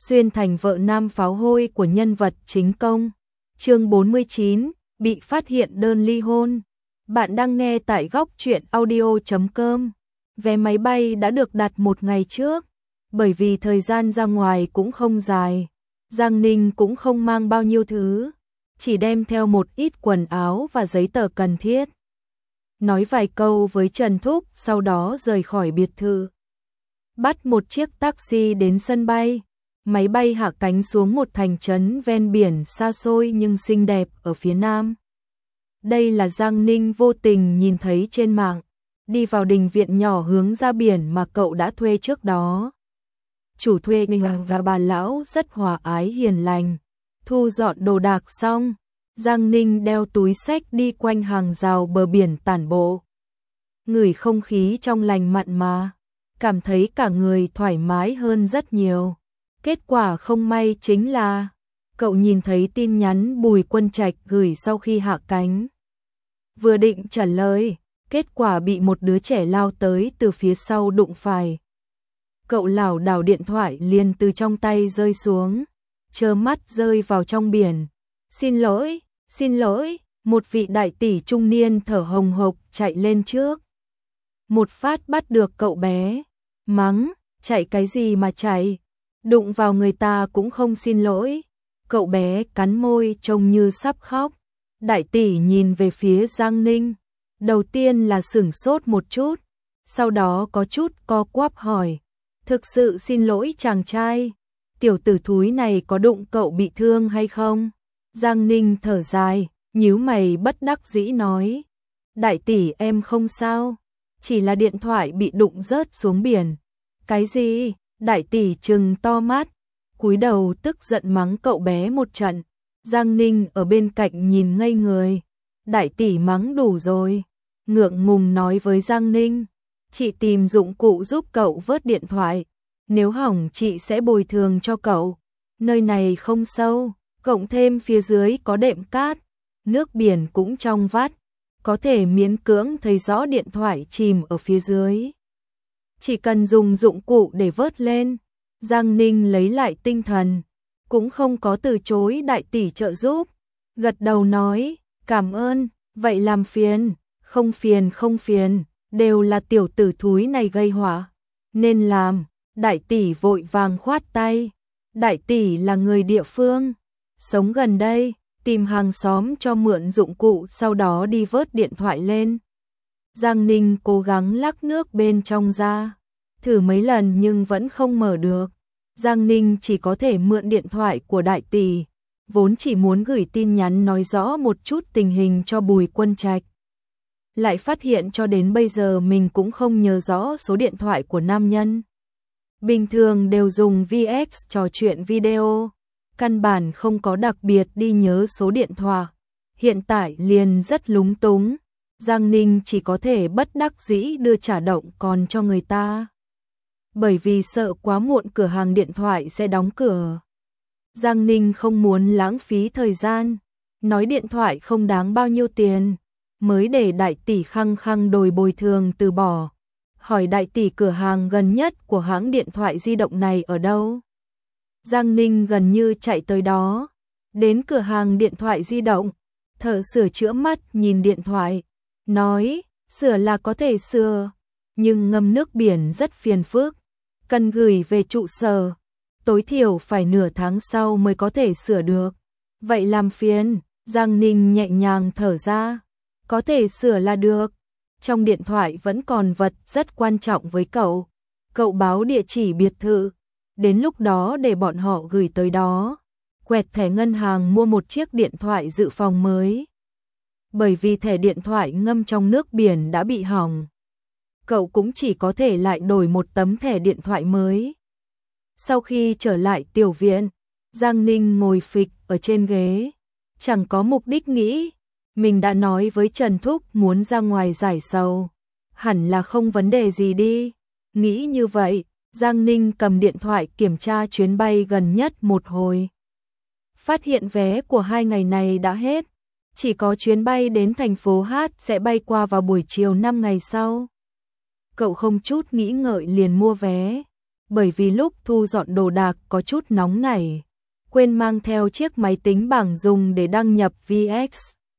xuyên thành vợ nam pháo hôi của nhân vật chính công. Chương 49, bị phát hiện đơn ly hôn. Bạn đang nghe tại góc truyện audio.com. Vé máy bay đã được đặt một ngày trước, bởi vì thời gian ra ngoài cũng không dài. Giang Ninh cũng không mang bao nhiêu thứ, chỉ đem theo một ít quần áo và giấy tờ cần thiết. Nói vài câu với Trần Thúc, sau đó rời khỏi biệt thự. Bắt một chiếc taxi đến sân bay. Máy bay hạ cánh xuống một thành trấn ven biển xa xôi nhưng xinh đẹp ở phía nam. Đây là Giang Ninh vô tình nhìn thấy trên mạng. Đi vào đình viện nhỏ hướng ra biển mà cậu đã thuê trước đó. Chủ thuê và bà lão rất hòa ái hiền lành. Thu dọn đồ đạc xong, Giang Ninh đeo túi xách đi quanh hàng rào bờ biển tản bộ. Ngửi không khí trong lành mặn mà, cảm thấy cả người thoải mái hơn rất nhiều. Kết quả không may chính là cậu nhìn thấy tin nhắn Bùi Quân Trạch gửi sau khi hạ cánh. Vừa định trả lời, kết quả bị một đứa trẻ lao tới từ phía sau đụng phải. Cậu lảo đảo điện thoại liền từ trong tay rơi xuống, trơ mắt rơi vào trong biển. Xin lỗi, một vị đại tỷ trung niên thở hồng hộc chạy lên trước. Một phát bắt được cậu bé, mắng, chạy cái gì mà chạy, đụng vào người ta cũng không xin lỗi. Cậu bé cắn môi trông như sắp khóc. Đại tỷ nhìn về phía Giang Ninh, đầu tiên là sửng sốt một chút, sau đó có chút co quắp hỏi, thực sự xin lỗi chàng trai, tiểu tử thúi này có đụng cậu bị thương hay không? Giang Ninh thở dài, nhíu mày bất đắc dĩ nói, đại tỷ em không sao, chỉ là điện thoại bị đụng rớt xuống biển. Cái gì? Đại tỷ trừng to mắt, cúi đầu tức giận mắng cậu bé một trận. Giang Ninh ở bên cạnh nhìn ngây người. Đại tỷ mắng đủ rồi, ngượng ngùng nói với Giang Ninh, chị tìm dụng cụ giúp cậu vớt điện thoại, nếu hỏng chị sẽ bồi thường cho cậu. Nơi này không sâu, cộng thêm phía dưới có đệm cát, nước biển cũng trong vắt, có thể miễn cưỡng thấy rõ điện thoại chìm ở phía dưới. Chỉ cần dùng dụng cụ để vớt lên. Giang Ninh lấy lại tinh thần, cũng không có từ chối đại tỷ trợ giúp, gật đầu nói, cảm ơn, vậy làm phiền. Không phiền, đều là tiểu tử thúi này gây họa, nên làm. Đại tỷ vội vàng khoát tay, đại tỷ là người địa phương, sống gần đây, tìm hàng xóm cho mượn dụng cụ sau đó đi vớt điện thoại lên. Giang Ninh cố gắng lắc nước bên trong ra, thử mấy lần nhưng vẫn không mở được. Giang Ninh chỉ có thể mượn điện thoại của đại tỷ, vốn chỉ muốn gửi tin nhắn nói rõ một chút tình hình cho Bùi Quân Trạch. Lại phát hiện cho đến bây giờ mình cũng không nhớ rõ số điện thoại của nam nhân. Bình thường đều dùng VX trò chuyện video, căn bản không có đặc biệt đi nhớ số điện thoại. Hiện tại liền rất lúng túng, Giang Ninh chỉ có thể bất đắc dĩ đưa trả động còn cho người ta. Bởi vì sợ quá muộn cửa hàng điện thoại sẽ đóng cửa. Giang Ninh không muốn lãng phí thời gian, nói điện thoại không đáng bao nhiêu tiền, mới để đại tỷ khăng khăng đòi bồi thường từ bỏ. Hỏi đại tỷ cửa hàng gần nhất của hãng điện thoại di động này ở đâu. Giang Ninh gần như chạy tới đó, đến cửa hàng điện thoại di động, thợ sửa chữa mắt nhìn điện thoại, nói, sửa là có thể sửa, nhưng ngâm nước biển rất phiền phức, cần gửi về trụ sở, tối thiểu phải nửa tháng sau mới có thể sửa được. Vậy làm phiền. Giang Ninh nhẹ nhàng thở ra, có thể sửa là được. Trong điện thoại vẫn còn vật rất quan trọng với cậu. Cậu báo địa chỉ biệt thự, đến lúc đó để bọn họ gửi tới đó. Quẹt thẻ ngân hàng mua một chiếc điện thoại dự phòng mới. Bởi vì thẻ điện thoại ngâm trong nước biển đã bị hỏng, cậu cũng chỉ có thể lại đổi một tấm thẻ điện thoại mới. Sau khi trở lại tiểu viện, Giang Ninh ngồi phịch ở trên ghế, chẳng có mục đích nghĩ. Mình đã nói với Trần Thúc muốn ra ngoài giải sầu, hẳn là không vấn đề gì đi. Nghĩ như vậy, Giang Ninh cầm điện thoại kiểm tra chuyến bay gần nhất một hồi. Phát hiện vé của 2 ngày này đã hết, chỉ có chuyến bay đến thành phố Hát sẽ bay qua vào buổi chiều 5 ngày sau. Cậu không chút nghĩ ngợi liền mua vé. bởi vì lúc thu dọn đồ đạc có chút nóng nảy, quên mang theo chiếc máy tính bảng dùng để đăng nhập VX.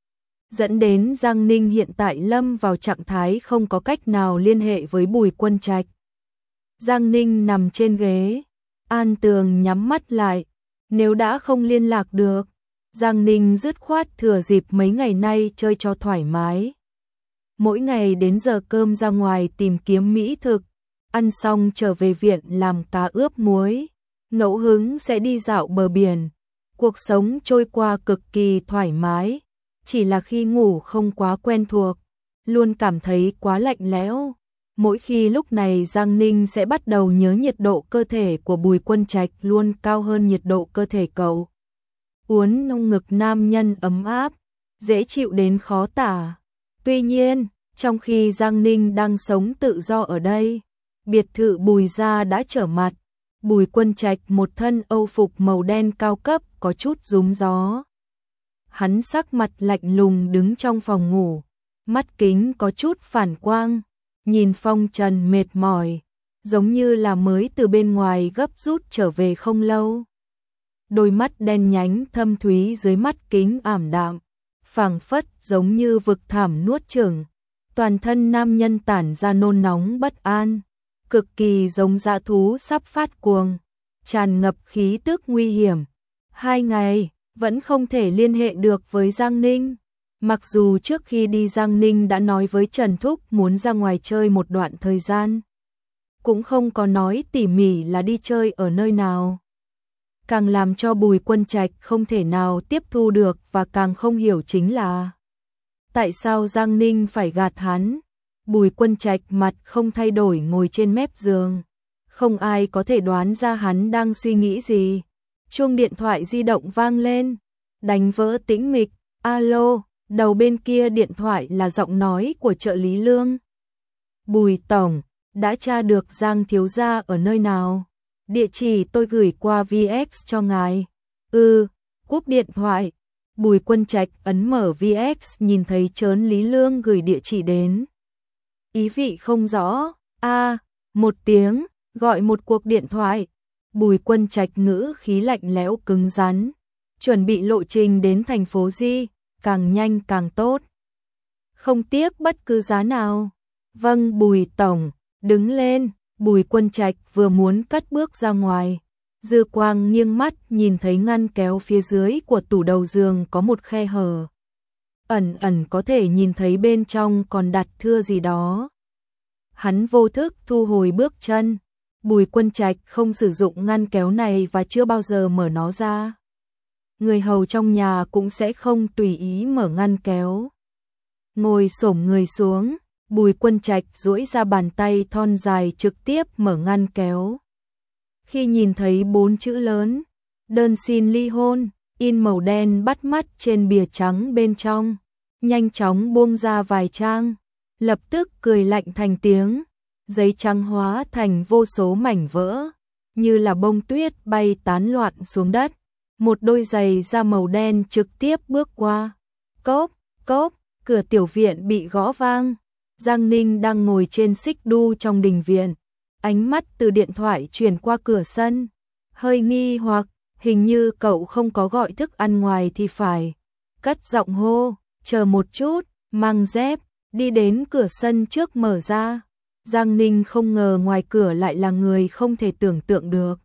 Dẫn đến Giang Ninh hiện tại lâm vào trạng thái không có cách nào liên hệ với Bùi Quân Trạch. Giang Ninh nằm trên ghế, an tường nhắm mắt lại, nếu đã không liên lạc được, Giang Ninh dứt khoát thừa dịp mấy ngày nay chơi cho thoải mái. Mỗi ngày đến giờ cơm ra ngoài tìm kiếm mỹ thực, ăn xong trở về viện làm cá ướp muối, ngẫu hứng sẽ đi dạo bờ biển. Cuộc sống trôi qua cực kỳ thoải mái, chỉ là khi ngủ không quá quen thuộc, luôn cảm thấy quá lạnh lẽo. Mỗi khi lúc này Giang Ninh sẽ bắt đầu nhớ nhiệt độ cơ thể của Bùi Quân Trạch luôn cao hơn nhiệt độ cơ thể cậu. Uốn nông ngực nam nhân ấm áp, dễ chịu đến khó tả. Tuy nhiên, trong khi Giang Ninh đang sống tự do ở đây, biệt thự Bùi gia đã trở mặt. Bùi Quân Trạch một thân âu phục màu đen cao cấp có chút rúm gió. Hắn sắc mặt lạnh lùng đứng trong phòng ngủ, mắt kính có chút phản quang, nhìn phong trần mệt mỏi, giống như là mới từ bên ngoài gấp rút trở về không lâu. Đôi mắt đen nhánh thâm thúy dưới mắt kính ảm đạm, phảng phất giống như vực thẳm nuốt chửng. Toàn thân nam nhân tản ra nôn nóng bất an, cực kỳ giống dã thú sắp phát cuồng, tràn ngập khí tức nguy hiểm. 2 ngày, vẫn không thể liên hệ được với Giang Ninh. Mặc dù trước khi đi Giang Ninh đã nói với Trần Thúc muốn ra ngoài chơi một đoạn thời gian, cũng không có nói tỉ mỉ là đi chơi ở nơi nào. Càng làm cho Bùi Quân Trạch không thể nào tiếp thu được và càng không hiểu chính là tại sao Giang Ninh phải gạt hắn. Bùi Quân Trạch mặt không thay đổi ngồi trên mép giường, không ai có thể đoán ra hắn đang suy nghĩ gì. Chuông điện thoại di động vang lên, đánh vỡ tĩnh mịch. Alo, đầu bên kia điện thoại là giọng nói của trợ lý Lương. Bùi tổng, đã tra được Giang thiếu gia ở nơi nào? Địa chỉ tôi gửi qua VX cho ngài. Cúp điện thoại. Bùi Quân Trạch ấn mở VX nhìn thấy chớn Lý Lương gửi địa chỉ đến. Ý vị không rõ. Một tiếng, gọi một cuộc điện thoại. Bùi Quân Trạch ngữ khí lạnh lẽo cứng rắn. Chuẩn bị lộ trình đến thành phố Di, càng nhanh càng tốt. Không tiếc bất cứ giá nào. Vâng Bùi tổng, đứng lên. Bùi Quân Trạch vừa muốn cất bước ra ngoài, dư quang nghiêng mắt nhìn thấy ngăn kéo phía dưới của tủ đầu giường có một khe hở. Ẩn ẩn có thể nhìn thấy bên trong còn đặt thưa gì đó. Hắn vô thức thu hồi bước chân. Bùi Quân Trạch không sử dụng ngăn kéo này và chưa bao giờ mở nó ra. Người hầu trong nhà cũng sẽ không tùy ý mở ngăn kéo. Ngồi xổm người xuống, Bùi Quân Trạch duỗi ra bàn tay thon dài trực tiếp mở ngăn kéo. Khi nhìn thấy 4 chữ lớn, đơn xin ly hôn, in màu đen bắt mắt trên bìa trắng bên trong, nhanh chóng buông ra vài trang, lập tức cười lạnh thành tiếng, giấy trắng hóa thành vô số mảnh vỡ, như là bông tuyết bay tán loạn xuống đất. Một đôi giày da màu đen trực tiếp bước qua. Cốp, cốp, cửa tiểu viện bị gõ vang. Giang Ninh đang ngồi trên xích đu trong đình viện, ánh mắt từ điện thoại chuyển qua cửa sân, hơi nghi hoặc, hình như cậu không có gọi thức ăn ngoài thì phải. Cất giọng hô, chờ một chút, mang dép, đi đến cửa sân trước mở ra. Giang Ninh không ngờ ngoài cửa lại là người không thể tưởng tượng được.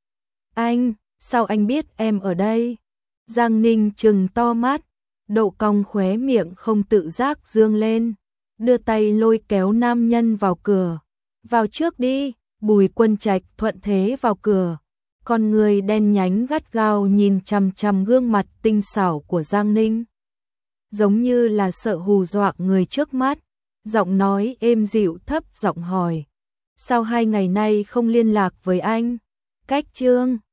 Anh, sao anh biết em ở đây? Giang Ninh trừng to mắt, độ cong khóe miệng không tự giác dương lên, đưa tay lôi kéo nam nhân vào cửa. Vào trước đi. Bùi Quân Trạch thuận thế vào cửa, con người đen nhánh gắt gao nhìn chằm chằm gương mặt tinh xảo của Giang Ninh, giống như là sợ hù dọa người trước mắt. Giọng nói êm dịu thấp giọng hỏi, sao 2 ngày nay không liên lạc với anh? Cách Trương